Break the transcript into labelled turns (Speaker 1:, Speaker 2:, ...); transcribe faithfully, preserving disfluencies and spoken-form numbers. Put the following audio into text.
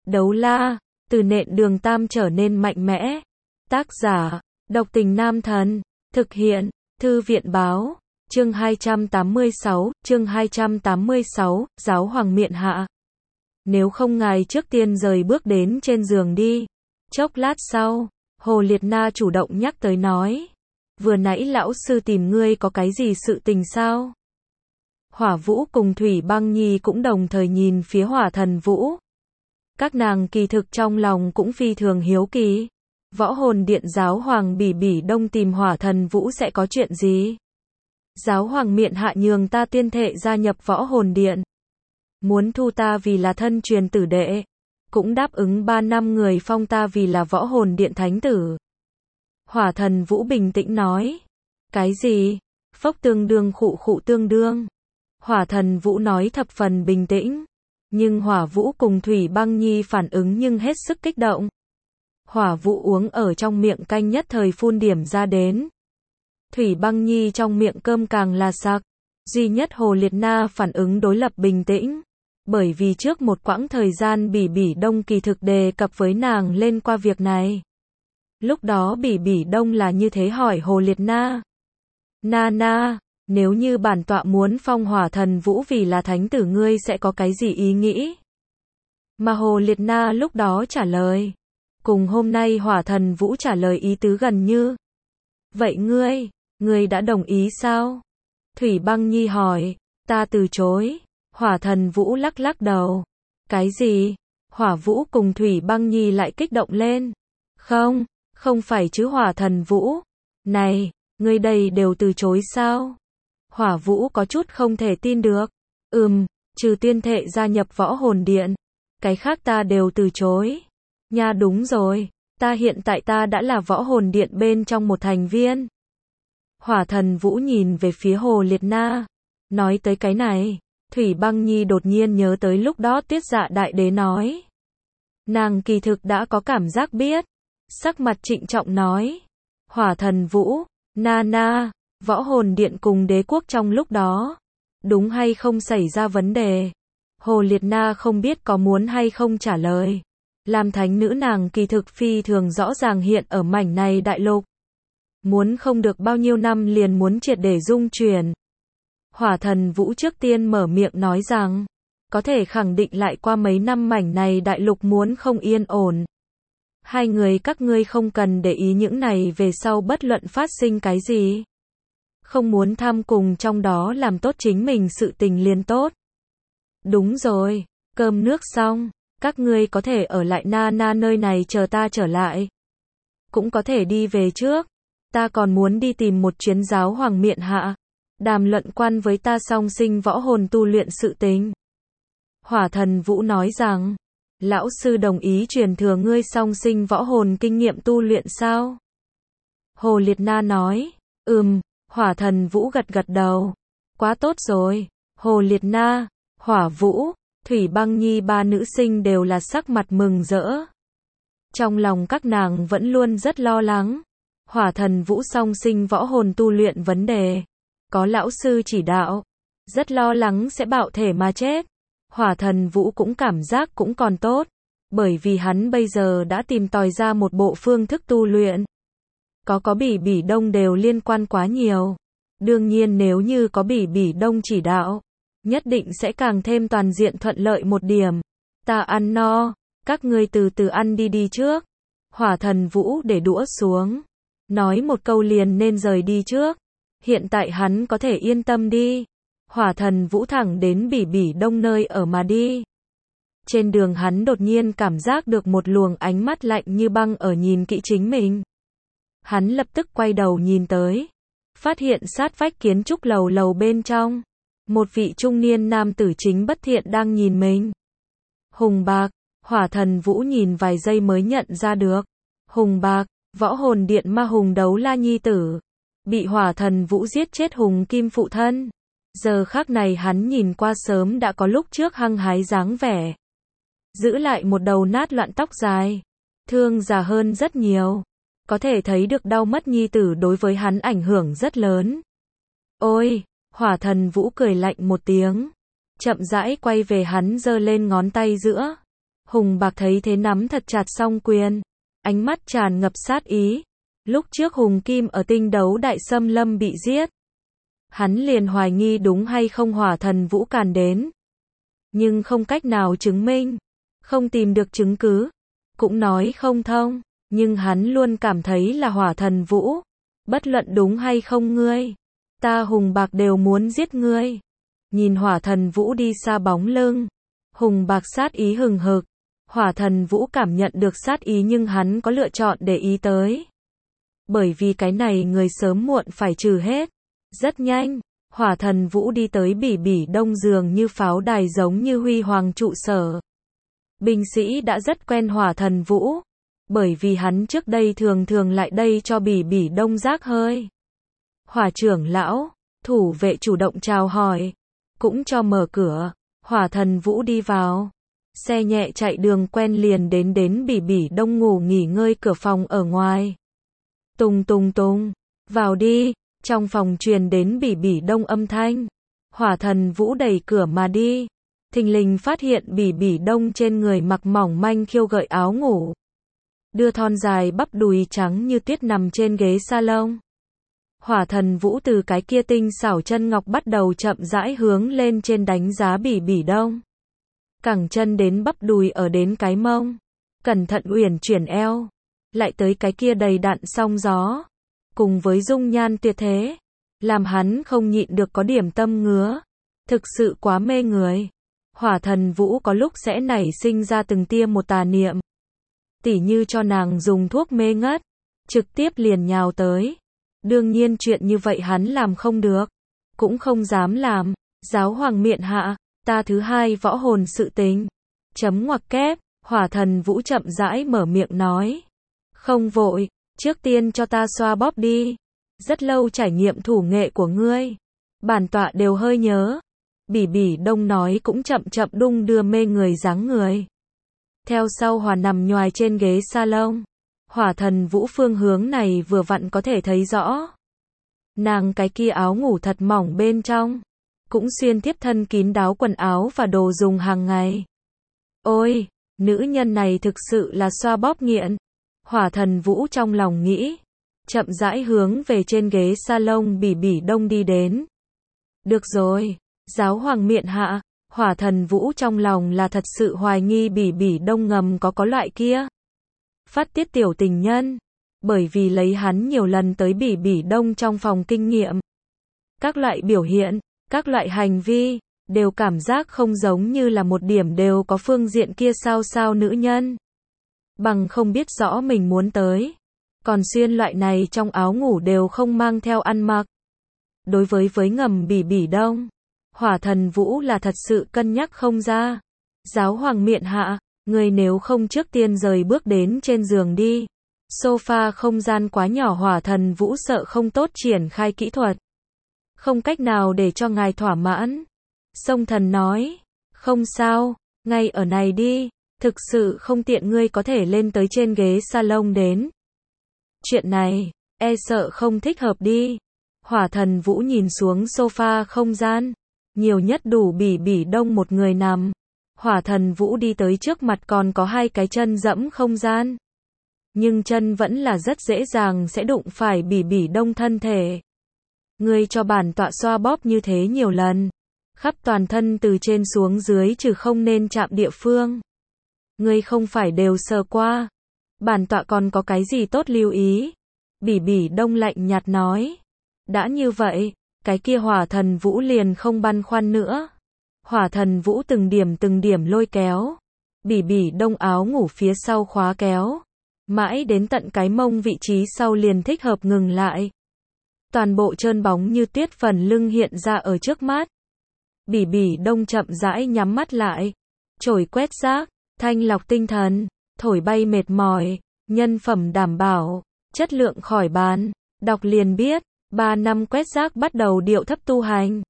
Speaker 1: Đấu la, từ nện đường tam trở nên mạnh mẽ. Tác giả, độc tình nam thần. Thực hiện, thư viện báo. Chương hai trăm tám mươi sáu, chương hai trăm tám mươi sáu, giáo hoàng miện hạ. Nếu không ngài trước tiên rời bước đến trên giường đi. Chốc lát sau, Hồ Liệt Na chủ động nhắc tới nói. Vừa nãy lão sư tìm ngươi có cái gì sự tình sao? Hỏa Vũ cùng Thủy Băng Nhi cũng đồng thời nhìn phía Hỏa Thần Vũ. Các nàng kỳ thực trong lòng cũng phi thường hiếu kỳ. Võ hồn điện giáo hoàng Bỉ Bỉ Đông tìm Hỏa Thần Vũ sẽ có chuyện gì? Giáo hoàng miện hạ nhường ta tuyên thệ gia nhập võ hồn điện. Muốn thu ta vì là thân truyền tử đệ. Cũng đáp ứng ba năm người phong ta vì là võ hồn điện thánh tử. Hỏa Thần Vũ bình tĩnh nói. Cái gì? Phốc tương đương khụ khụ tương đương. Hỏa Thần Vũ nói thập phần bình tĩnh. Nhưng Hỏa Vũ cùng Thủy Băng Nhi phản ứng nhưng hết sức kích động. Hỏa Vũ uống ở trong miệng canh nhất thời phun điểm ra đến. Thủy Băng Nhi trong miệng cơm càng là sặc. Duy nhất Hồ Liệt Na phản ứng đối lập bình tĩnh. Bởi vì trước một quãng thời gian Bỉ Bỉ Đông kỳ thực đề cập với nàng lên qua việc này. Lúc đó Bỉ Bỉ Đông là như thế hỏi Hồ Liệt Na. Na na, nếu như bản tọa muốn phong Hỏa Thần Vũ vì là thánh tử ngươi sẽ có cái gì ý nghĩ? Mà Hồ Liệt Na lúc đó trả lời. Cùng hôm nay Hỏa Thần Vũ trả lời ý tứ gần như. Vậy ngươi, ngươi đã đồng ý sao? Thủy Băng Nhi hỏi. Ta từ chối. Hỏa Thần Vũ lắc lắc đầu. Cái gì? Hỏa Vũ cùng Thủy Băng Nhi lại kích động lên. Không, không phải chứ Hỏa Thần Vũ. Này, ngươi đây đều từ chối sao? Hỏa Vũ có chút không thể tin được. Ừm, trừ tuyên thệ gia nhập võ hồn điện. Cái khác ta đều từ chối. Nha đúng rồi, ta hiện tại ta đã là võ hồn điện bên trong một thành viên. Hỏa Thần Vũ nhìn về phía Hồ Liệt Na. Nói tới cái này, Thủy Băng Nhi đột nhiên nhớ tới lúc đó Tuyết Dạ Đại Đế nói. Nàng kỳ thực đã có cảm giác biết. Sắc mặt trịnh trọng nói. Hỏa Thần Vũ, na na, võ hồn điện cùng đế quốc trong lúc đó. Đúng hay không xảy ra vấn đề? Hồ Liệt Na không biết có muốn hay không trả lời. Làm thánh nữ nàng kỳ thực phi thường rõ ràng hiện ở mảnh này đại lục. Muốn không được bao nhiêu năm liền muốn triệt để dung chuyển. Hỏa Thần Vũ trước tiên mở miệng nói rằng, có thể khẳng định lại qua mấy năm mảnh này đại lục muốn không yên ổn. Hai người các ngươi không cần để ý những này về sau bất luận phát sinh cái gì. Không muốn tham cùng trong đó làm tốt chính mình sự tình liền tốt. Đúng rồi, cơm nước xong, các ngươi có thể ở lại na na nơi này chờ ta trở lại. Cũng có thể đi về trước. Ta còn muốn đi tìm một chuyến giáo hoàng miện hạ. Đàm luận quan với ta song sinh võ hồn tu luyện sự tình. Hỏa Thần Vũ nói rằng, lão sư đồng ý truyền thừa ngươi song sinh võ hồn kinh nghiệm tu luyện sao? Hồ Liệt Na nói, ừm, Hỏa Thần Vũ gật gật đầu. Quá tốt rồi, Hồ Liệt Na, Hỏa Vũ, Thủy Băng Nhi ba nữ sinh đều là sắc mặt mừng rỡ. Trong lòng các nàng vẫn luôn rất lo lắng. Hỏa Thần Vũ song sinh võ hồn tu luyện vấn đề. Có lão sư chỉ đạo. Rất lo lắng sẽ bạo thể mà chết. Hỏa Thần Vũ cũng cảm giác cũng còn tốt. Bởi vì hắn bây giờ đã tìm tòi ra một bộ phương thức tu luyện. Có có Bỉ Bỉ Đông đều liên quan quá nhiều. Đương nhiên nếu như có Bỉ Bỉ Đông chỉ đạo, nhất định sẽ càng thêm toàn diện thuận lợi một điểm. Ta ăn no, các ngươi từ từ ăn đi đi trước. Hỏa Thần Vũ để đũa xuống. Nói một câu liền nên rời đi trước. Hiện tại hắn có thể yên tâm đi. Hỏa Thần Vũ thẳng đến Bỉ Bỉ Đông nơi ở mà đi. Trên đường hắn đột nhiên cảm giác được một luồng ánh mắt lạnh như băng ở nhìn kỹ chính mình. Hắn lập tức quay đầu nhìn tới. Phát hiện sát vách kiến trúc lầu lầu bên trong. Một vị trung niên nam tử chính bất thiện đang nhìn mình. Hùng Bạc, Hỏa Thần Vũ nhìn vài giây mới nhận ra được. Hùng Bạc, võ hồn điện ma hùng đấu la nhi tử. Bị Hỏa Thần Vũ giết chết Hùng Kim phụ thân. Giờ khắc này hắn nhìn qua sớm đã có lúc trước hăng hái dáng vẻ. Giữ lại một đầu nát loạn tóc dài. Thương già hơn rất nhiều. Có thể thấy được đau mất nhi tử đối với hắn ảnh hưởng rất lớn. Ôi, Hỏa Thần Vũ cười lạnh một tiếng. Chậm rãi quay về hắn giơ lên ngón tay giữa. Hùng Bạc thấy thế nắm thật chặt song quyền, ánh mắt tràn ngập sát ý. Lúc trước Hùng Kim ở tinh đấu đại xâm lâm bị giết, hắn liền hoài nghi đúng hay không Hỏa Thần Vũ càn đến. Nhưng không cách nào chứng minh, không tìm được chứng cứ, cũng nói không thông, nhưng hắn luôn cảm thấy là Hỏa Thần Vũ. Bất luận đúng hay không ngươi, ta Hùng Bạc đều muốn giết ngươi. Nhìn Hỏa Thần Vũ đi xa bóng lưng, Hùng Bạc sát ý hừng hực. Hỏa Thần Vũ cảm nhận được sát ý nhưng hắn có lựa chọn để ý tới. Bởi vì cái này người sớm muộn phải trừ hết. Rất nhanh, Hỏa Thần Vũ đi tới Bỉ Bỉ Đông dường như pháo đài giống như huy hoàng trụ sở. Binh sĩ đã rất quen Hỏa Thần Vũ, bởi vì hắn trước đây thường thường lại đây cho Bỉ Bỉ Đông rác hơi. Hỏa trưởng lão, thủ vệ chủ động chào hỏi, cũng cho mở cửa. Hỏa Thần Vũ đi vào. Xe nhẹ chạy đường quen liền đến đến Bỉ Bỉ Đông ngủ nghỉ ngơi cửa phòng ở ngoài. Tùng tùng tùng, vào đi, trong phòng truyền đến Bỉ Bỉ Đông âm thanh. Hỏa Thần Vũ đẩy cửa mà đi, thình lình phát hiện Bỉ Bỉ Đông trên người mặc mỏng manh khiêu gợi áo ngủ, đưa thon dài bắp đùi trắng như tuyết nằm trên ghế salon. Hỏa Thần Vũ từ cái kia tinh xảo chân ngọc bắt đầu chậm rãi hướng lên trên đánh giá Bỉ Bỉ Đông. Cẳng chân đến bắp đùi ở đến cái mông, cẩn thận uyển chuyển eo, lại tới cái kia đầy đặn song gió, cùng với dung nhan tuyệt thế, làm hắn không nhịn được có điểm tâm ngứa, thực sự quá mê người. Hỏa Thần Vũ có lúc sẽ nảy sinh ra từng tia một tà niệm, tỉ như cho nàng dùng thuốc mê ngất, trực tiếp liền nhào tới. Đương nhiên chuyện như vậy hắn làm không được, cũng không dám làm. Giáo hoàng miện hạ, ta thứ hai võ hồn sự tình. Chấm ngoặc kép, Hỏa Thần Vũ chậm rãi mở miệng nói. Không vội, trước tiên cho ta xoa bóp đi. Rất lâu trải nghiệm thủ nghệ của ngươi, bản tọa đều hơi nhớ. Bỉ Bỉ Đông nói cũng chậm chậm đung đưa mê người dáng người. Theo sau Hòa nằm nhoài trên ghế salon. Hỏa Thần Vũ phương hướng này vừa vặn có thể thấy rõ. Nàng cái kia áo ngủ thật mỏng bên trong, cũng xuyên tiếp thân kín đáo quần áo và đồ dùng hàng ngày. Ôi, nữ nhân này thực sự là xoa bóp nghiện. Hỏa Thần Vũ trong lòng nghĩ, chậm rãi hướng về trên ghế salon Bỉ Bỉ Đông đi đến. Được rồi, giáo hoàng miện hạ. Hỏa Thần Vũ trong lòng là thật sự hoài nghi Bỉ Bỉ Đông ngầm có có loại kia phát tiết tiểu tình nhân, bởi vì lấy hắn nhiều lần tới Bỉ Bỉ Đông trong phòng kinh nghiệm, các loại biểu hiện, các loại hành vi, đều cảm giác không giống như là một điểm đều có phương diện kia sao sao nữ nhân. Bằng không biết rõ mình muốn tới, còn xuyên loại này trong áo ngủ đều không mang theo ăn mặc. Đối với với ngầm Bỉ Bỉ Đông, Hỏa Thần Vũ là thật sự cân nhắc không ra. Giáo hoàng miện hạ, người nếu không trước tiên rời bước đến trên giường đi. Sofa không gian quá nhỏ. Hỏa Thần Vũ sợ không tốt triển khai kỹ thuật, không cách nào để cho ngài thỏa mãn. Sông Thần nói, không sao, ngay ở này đi, thực sự không tiện ngươi có thể lên tới trên ghế salon đến. Chuyện này, e sợ không thích hợp đi. Hỏa Thần Vũ nhìn xuống sofa không gian, nhiều nhất đủ Bỉ Bỉ Đông một người nằm. Hỏa Thần Vũ đi tới trước mặt còn có hai cái chân dẫm không gian, nhưng chân vẫn là rất dễ dàng sẽ đụng phải Bỉ Bỉ Đông thân thể. Ngươi cho bản tọa xoa bóp như thế nhiều lần, khắp toàn thân từ trên xuống dưới trừ không nên chạm địa phương, ngươi không phải đều sờ qua, bản tọa còn có cái gì tốt lưu ý? Bỉ Bỉ Đông lạnh nhạt nói. Đã như vậy, cái kia Hỏa Thần Vũ liền không băn khoăn nữa. Hỏa Thần Vũ từng điểm từng điểm lôi kéo Bỉ Bỉ Đông áo ngủ phía sau khóa kéo, mãi đến tận cái mông vị trí sau liền thích hợp ngừng lại. Toàn bộ trơn bóng như tuyết phần lưng hiện ra ở trước mắt. Bỉ Bỉ Đông chậm rãi nhắm mắt lại, chổi quét rác, thanh lọc tinh thần, thổi bay mệt mỏi, nhân phẩm đảm bảo, chất lượng khỏi bàn. Đọc liền biết, ba năm quét rác bắt đầu điệu thấp tu hành.